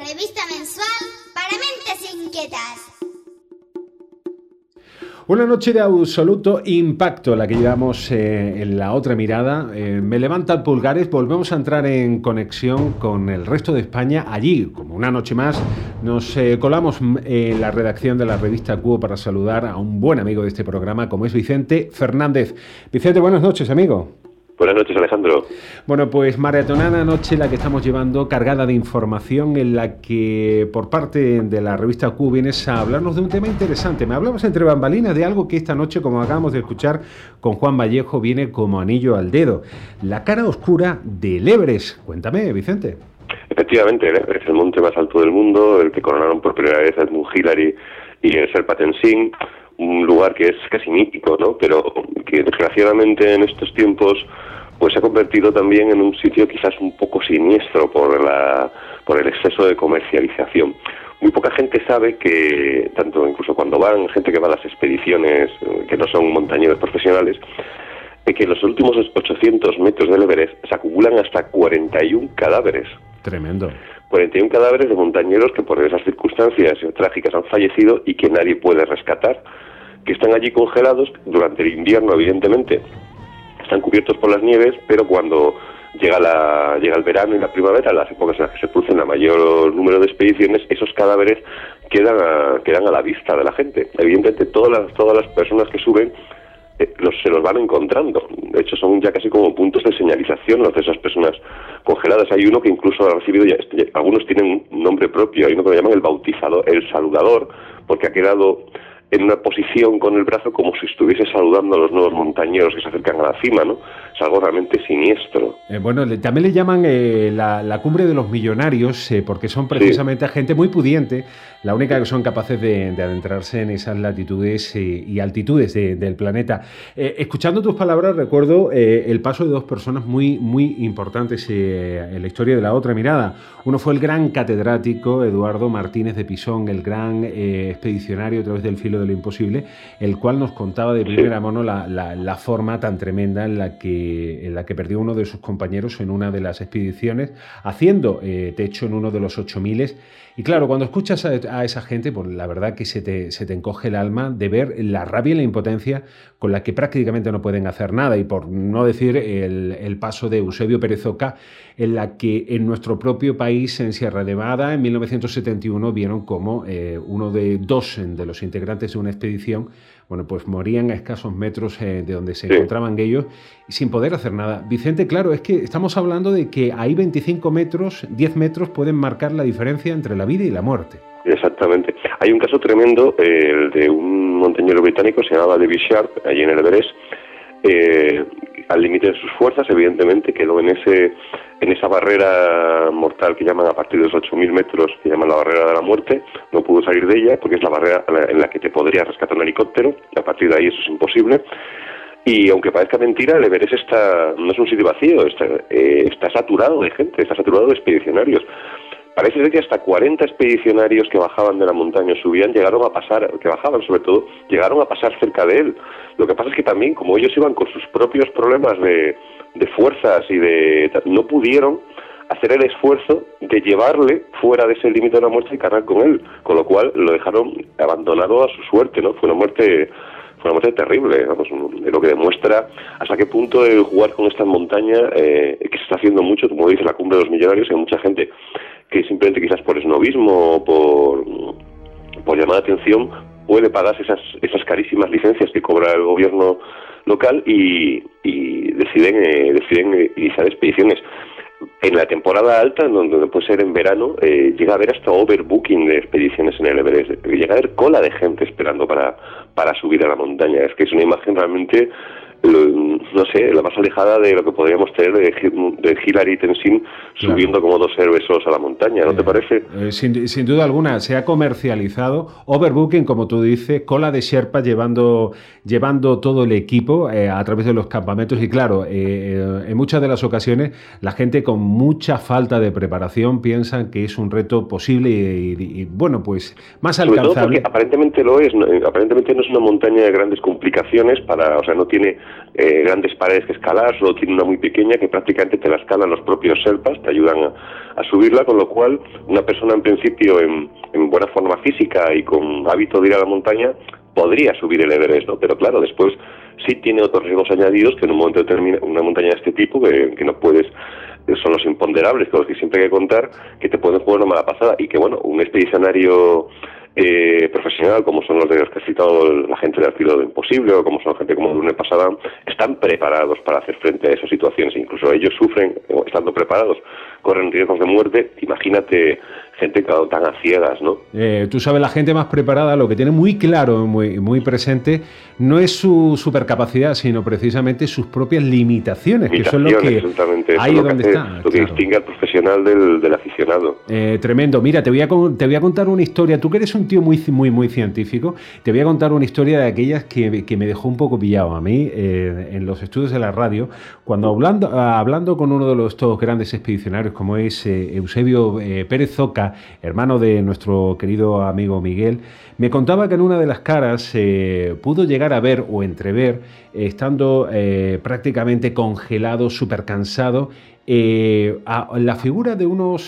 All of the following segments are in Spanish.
revista mensual para mentes inquietas. Una noche de absoluto impacto la que llevamos en La Otra Mirada. Me levantan pulgares, volvemos a entrar en conexión con el resto de España. Allí, como una noche más, nos colamos en la redacción de la revista Cuo para saludar a un buen amigo de este programa, como es Vicente Fernández. Vicente, buenas noches, amigo. Buenas noches, Alejandro. Bueno, pues maratonada noche la que estamos llevando, cargada de información, en la que por parte de la revista Q vienes a hablarnos de un tema interesante. Me hablabas entre bambalinas de algo que esta noche, como acabamos de escuchar con Juan Vallejo, viene como anillo al dedo. La cara oscura del Everest. Cuéntame, Vicente. Efectivamente, el Everest es el monte más alto del mundo, el que coronaron por primera vez Edmund Hillary y el Sherpa Tenzing, un lugar que es casi mítico, ¿no? Pero que desgraciadamente en estos tiempos pues se ha convertido también en un sitio quizás un poco siniestro por el exceso de comercialización. Muy poca gente sabe que, tanto incluso cuando van, gente que va a las expediciones, que no son montañeros profesionales, que en los últimos 800 metros del Everest se acumulan hasta 41 cadáveres. Tremendo. 41 cadáveres de montañeros que por esas circunstancias trágicas han fallecido y que nadie puede rescatar, que están allí congelados durante el invierno, evidentemente. Están cubiertos por las nieves, pero cuando llega el verano y la primavera, las épocas en las que se producen el mayor número de expediciones, esos cadáveres quedan a la vista de la gente. Evidentemente todas las personas que suben se los van encontrando. De hecho, son ya casi como puntos de señalización los de esas personas congeladas. Hay uno que incluso ha recibido, algunos tienen un nombre propio, hay uno que lo llaman el bautizador, el saludador, porque ha quedado en una posición con el brazo como si estuviese saludando a los nuevos montañeros que se acercan a la cima, ¿no? Es algo realmente siniestro. También le llaman la cumbre de los millonarios, porque son precisamente gente muy pudiente, la única que son capaces de adentrarse en esas latitudes y altitudes del planeta. Escuchando tus palabras, recuerdo el paso de dos personas muy, muy importantes en la historia de La Otra Mirada. Uno fue el gran catedrático Eduardo Martínez de Pisón, el gran expedicionario a través del filo de lo imposible, el cual nos contaba de primera mano la forma tan tremenda en la que perdió uno de sus compañeros en una de las expediciones, haciendo techo en uno de los 8000. Y claro, cuando escuchas a esa gente, pues la verdad que se te encoge el alma de ver la rabia y la impotencia con la que prácticamente no pueden hacer nada, y por no decir el paso de Eusebio Pérez Oca, en la que en nuestro propio país, en Sierra Nevada, en 1971, vieron como uno de dos de los integrantes de una expedición, bueno, pues morían a escasos metros de donde se encontraban ellos, sin poder hacer nada. Vicente, claro, es que estamos hablando de que ahí 25 metros, 10 metros pueden marcar la diferencia entre la vida y la muerte. Exactamente. Hay un caso tremendo, el de un montañero británico, se llamaba David Sharp, allí en el Everest, al límite de sus fuerzas, evidentemente, quedó en esa barrera mortal que llaman a partir de los 8000 metros, que llaman la barrera de la muerte. No pudo salir de ella porque es la barrera en la que te podría rescatar un helicóptero. A partir de ahí eso es imposible. Y aunque parezca mentira, el Everest no es un sitio vacío, está saturado de gente, está saturado de expedicionarios. Parece ser que hasta 40 expedicionarios que bajaban de la montaña, subían, llegaron a pasar cerca de él. Lo que pasa es que también, como ellos iban con sus propios problemas de fuerzas y no pudieron hacer el esfuerzo de llevarle fuera de ese límite de la muerte y cargar con él, con lo cual lo dejaron abandonado a su suerte, ¿no? Fue una muerte terrible, vamos, lo que demuestra hasta qué punto el jugar con estas montañas, que se está haciendo mucho, como dice la cumbre de los millonarios, hay mucha gente que simplemente quizás por esnovismo o por llamar la atención puede pagarse esas carísimas licencias que cobra el gobierno local y deciden iniciar expediciones. En la temporada alta, donde puede ser en verano, llega a haber hasta overbooking de expediciones en el Everest. Llega a haber cola de gente esperando para subir a la montaña. Es que es una imagen realmente, no sé, la más alejada de lo que podríamos tener de Hillary y Tenzing subiendo como dos héroes solos a la montaña, ¿no te parece? Sin duda alguna, se ha comercializado, overbooking, como tú dices, cola de Sherpa llevando todo el equipo a través de los campamentos, y claro, en muchas de las ocasiones la gente con mucha falta de preparación piensa que es un reto posible y bueno, pues más alcanzable. Sobre todo porque aparentemente lo es, aparentemente no es una montaña de grandes complicaciones, o sea, no tiene grandes paredes que escalar, solo tiene una muy pequeña que prácticamente te la escalan los propios Sherpas, te ayudan a subirla, con lo cual una persona en principio en buena forma física y con hábito de ir a la montaña podría subir el Everest, ¿no? Pero claro, después sí tiene otros riesgos añadidos que en un momento determinado, una montaña de este tipo, que no puedes, son los imponderables con los que siempre hay que contar, que te pueden jugar una mala pasada, y que bueno, un expedicionario profesional, como son los de los que has citado, la gente del Filo de lo Imposible, o como son gente como el lunes pasada, están preparados para hacer frente a esas situaciones. Incluso ellos sufren, estando preparados, corren riesgos de muerte. Imagínate gente tan a ciegas, ¿no? Tú sabes, la gente más preparada lo que tiene muy claro, muy presente, no es su supercapacidad, sino precisamente sus propias limitaciones, que son lo que ahí es donde está. Lo que distingue al profesional del aficionado. Tremendo. Mira, te voy a contar una historia. Tú que eres un tío muy científico, te voy a contar una historia de aquellas que me dejó un poco pillado a mí en los estudios de la radio, cuando hablando con uno de estos grandes expedicionarios, como es Eusebio Pérez Zoca, hermano de nuestro querido amigo Miguel, me contaba que en una de las caras pudo llegar a ver o entrever, estando prácticamente congelado, súper cansado, a la figura de unos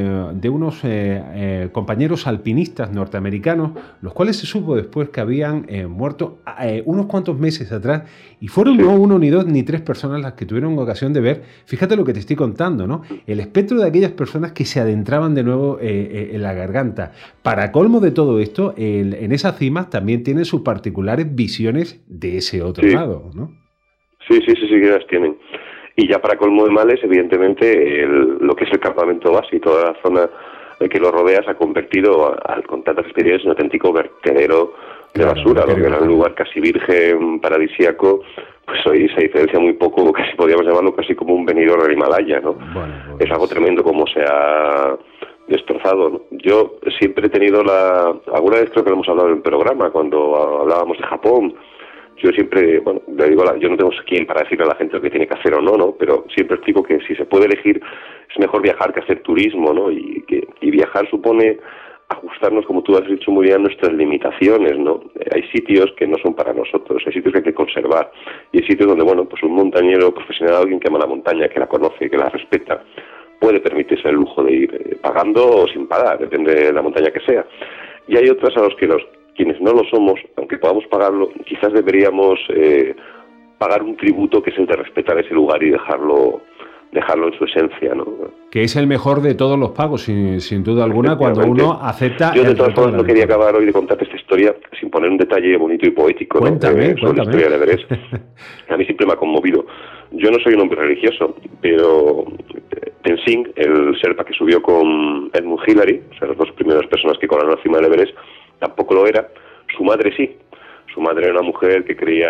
compañeros alpinistas norteamericanos, los cuales se supo después que habían muerto unos cuantos meses atrás, y fueron no uno, ni dos, ni tres personas las que tuvieron ocasión de ver, fíjate lo que te estoy contando, ¿no? El espectro de aquellas personas que se adentraban de nuevo en la garganta. Para colmo de todo esto, en esas cimas también tienen sus particulares visiones de ese otro lado, ¿no? Sí, que las tienen. Y ya para colmo de males, evidentemente, lo que es el campamento base y toda la zona que lo rodea se ha convertido, con tantas experiencias, en un auténtico vertedero de basura, ¿no? Que era un lugar casi virgen, paradisíaco. Pues hoy se diferencia muy poco, casi podríamos llamarlo casi como un venidor del Himalaya, ¿no? Bueno, es algo tremendo como se ha destrozado, ¿no? Yo siempre he tenido alguna vez creo que lo hemos hablado en el programa, cuando hablábamos de Japón. Yo siempre, le digo, yo no tengo quién para decirle a la gente lo que tiene que hacer o no, pero siempre explico que si se puede elegir, es mejor viajar que hacer turismo, ¿no? Y viajar supone ajustarnos, como tú has dicho muy bien, a nuestras limitaciones, ¿no? Hay sitios que no son para nosotros, hay sitios que hay que conservar, y hay sitios donde, pues un montañero profesional, alguien que ama la montaña, que la conoce, que la respeta, puede permitirse el lujo de ir pagando o sin pagar, depende de la montaña que sea. Y hay otras a los que quienes no lo somos, aunque podamos pagarlo, quizás deberíamos pagar un tributo, que es el de respetar ese lugar y dejarlo en su esencia, ¿no? Que es el mejor de todos los pagos, sin duda alguna, cuando uno acepta... Yo de todas formas no quería acabar hoy de contarte esta historia sin poner un detalle bonito y poético, Cuéntame. Sobre la historia de Everest. A mí siempre me ha conmovido. Yo no soy un hombre religioso, pero Tenzing, el Sherpa que subió con Edmund Hillary, o sea, las dos primeras personas que colaron encima del Everest, tampoco lo era. Su madre sí. Su madre era una mujer que creía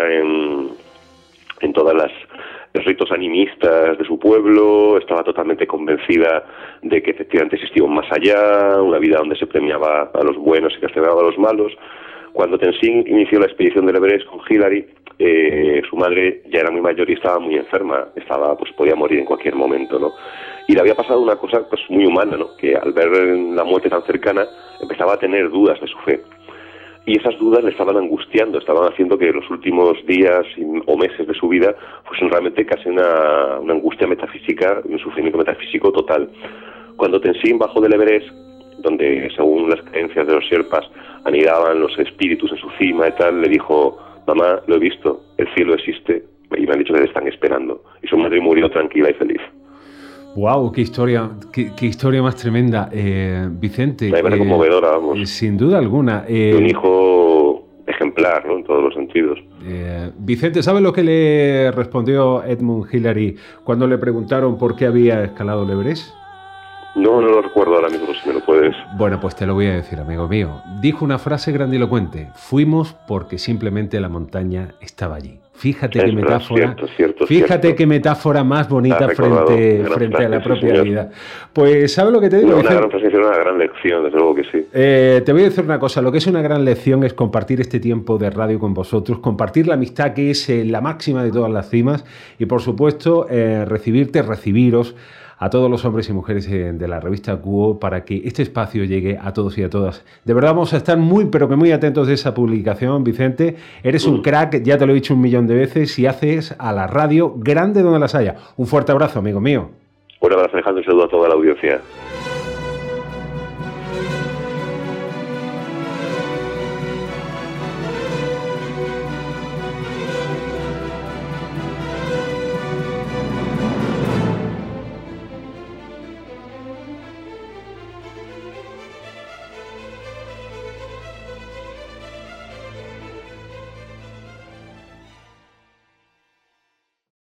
en todas los ritos animistas de su pueblo, estaba totalmente convencida de que efectivamente existía un más allá, una vida donde se premiaba a los buenos y castigaba a los malos. Cuando Tenzing inició la expedición del Everest con Hillary, su madre ya era muy mayor y estaba muy enferma, podía morir en cualquier momento, ¿no? Y le había pasado una cosa muy humana, ¿no? Que al ver la muerte tan cercana empezaba a tener dudas de su fe. Y esas dudas le estaban angustiando, estaban haciendo que los últimos días o meses de su vida fuesen realmente casi una angustia metafísica, un sufrimiento metafísico total. Cuando Tenzing bajó del Everest, donde según las creencias de los Sherpas anidaban los espíritus en su cima y tal, le dijo: mamá, lo he visto, el cielo existe y me han dicho que te están esperando. Y su madre murió tranquila y feliz. ¡Wow! ¡Qué historia más tremenda! Vicente... Una manera conmovedora, vamos. Sin duda alguna. Un hijo ejemplar, ¿no? En todos los sentidos. Vicente, ¿sabes lo que le respondió Edmund Hillary cuando le preguntaron por qué había escalado el Everest? No lo recuerdo ahora mismo, si me lo puedes... Bueno, pues te lo voy a decir, amigo mío. Dijo una frase grandilocuente: fuimos porque simplemente la montaña estaba allí. Fíjate qué metáfora, cierto. Qué metáfora más bonita frente a la propia vida. Pues, ¿sabes lo que te digo? Una gran frase, una gran lección, desde luego que sí. Te voy a decir una cosa, lo que es una gran lección es compartir este tiempo de radio con vosotros, compartir la amistad, que es la máxima de todas las cimas, y por supuesto recibiros a todos los hombres y mujeres de la revista QO, para que este espacio llegue a todos y a todas. De verdad vamos a estar muy, pero que muy atentos de esa publicación, Vicente. Eres un crack, ya te lo he dicho 1.000.000 de veces, y haces a la radio grande donde las haya. Un fuerte abrazo, amigo mío. Un abrazo, Alejandro, y saludo a toda la audiencia.